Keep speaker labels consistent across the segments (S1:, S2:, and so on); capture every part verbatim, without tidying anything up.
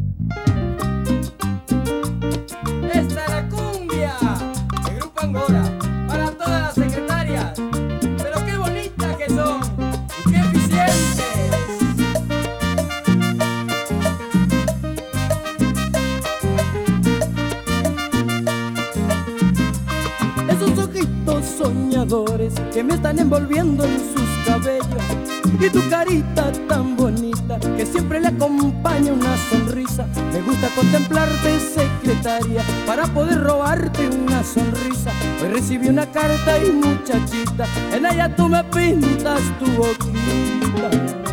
S1: Esta es la cumbia de Grupo Angora para todas las secretarias, pero qué bonitas que son y qué eficientes.
S2: Esos ojitos soñadores que me están envolviendo en sus cabellos, y tu carita tan bonita que siempre le acompaña una sonrisa. Me gusta contemplarte, secretaria, para poder robarte una sonrisa. Hoy recibí una carta y muchachita, en ella tú me pintas tu boquita.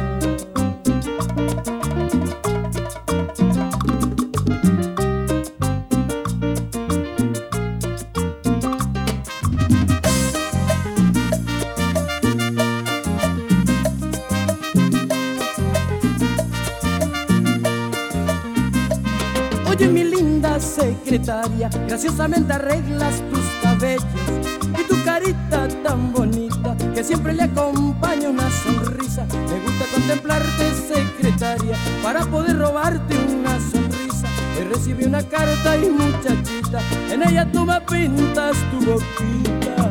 S2: Oye, mi linda secretaria, graciosamente arreglas tus cabellos y tu carita tan bonita que siempre le acompaña una sonrisa. Me gusta contemplarte, secretaria, para poder robarte una sonrisa. Hoy recibí una carta y muchachita, en ella tú me pintas tu boquita.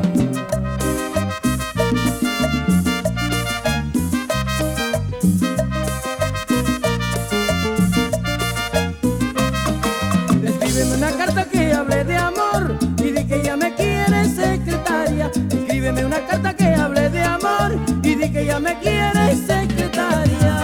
S2: Escríbeme una carta que hable de amor y di que ella me quiere, secretaria. Escríbeme una carta que hable de amor y di que ella me quiere, secretaria.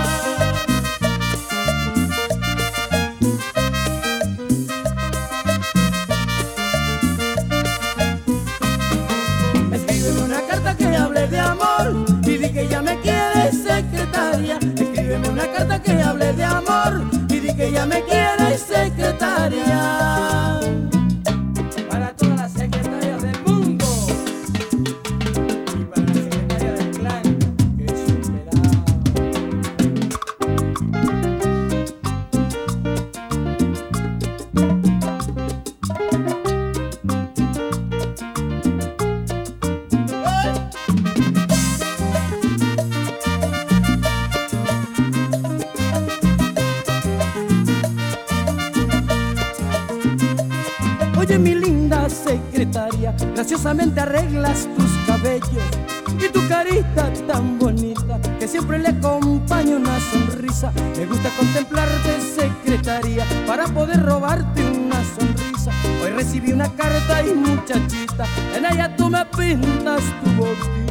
S2: Escríbeme una carta que hable de amor y di que ella me quiere, secretaria. Escríbeme una carta que hable de amor y di que ella me quiere, secretaria.
S1: Para todas las secretarias del mundo y para la secretaria del clan, que es un pelado.
S2: Oye, mi linda secretaria, graciosamente arreglas tus cabellos y tu carita tan bonita que siempre le acompaña una sonrisa. Me gusta contemplarte, secretaria, para poder robarte una sonrisa. Hoy recibí una carta y muchachita, en ella tú me pintas tu boquita.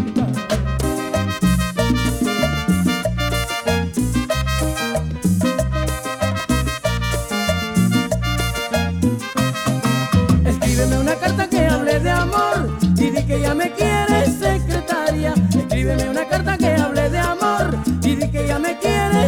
S2: Escríbeme una carta que hable de amor y di que ella me quiere, secretaria. Escríbeme una carta que hable de amor y di que ella me quiere,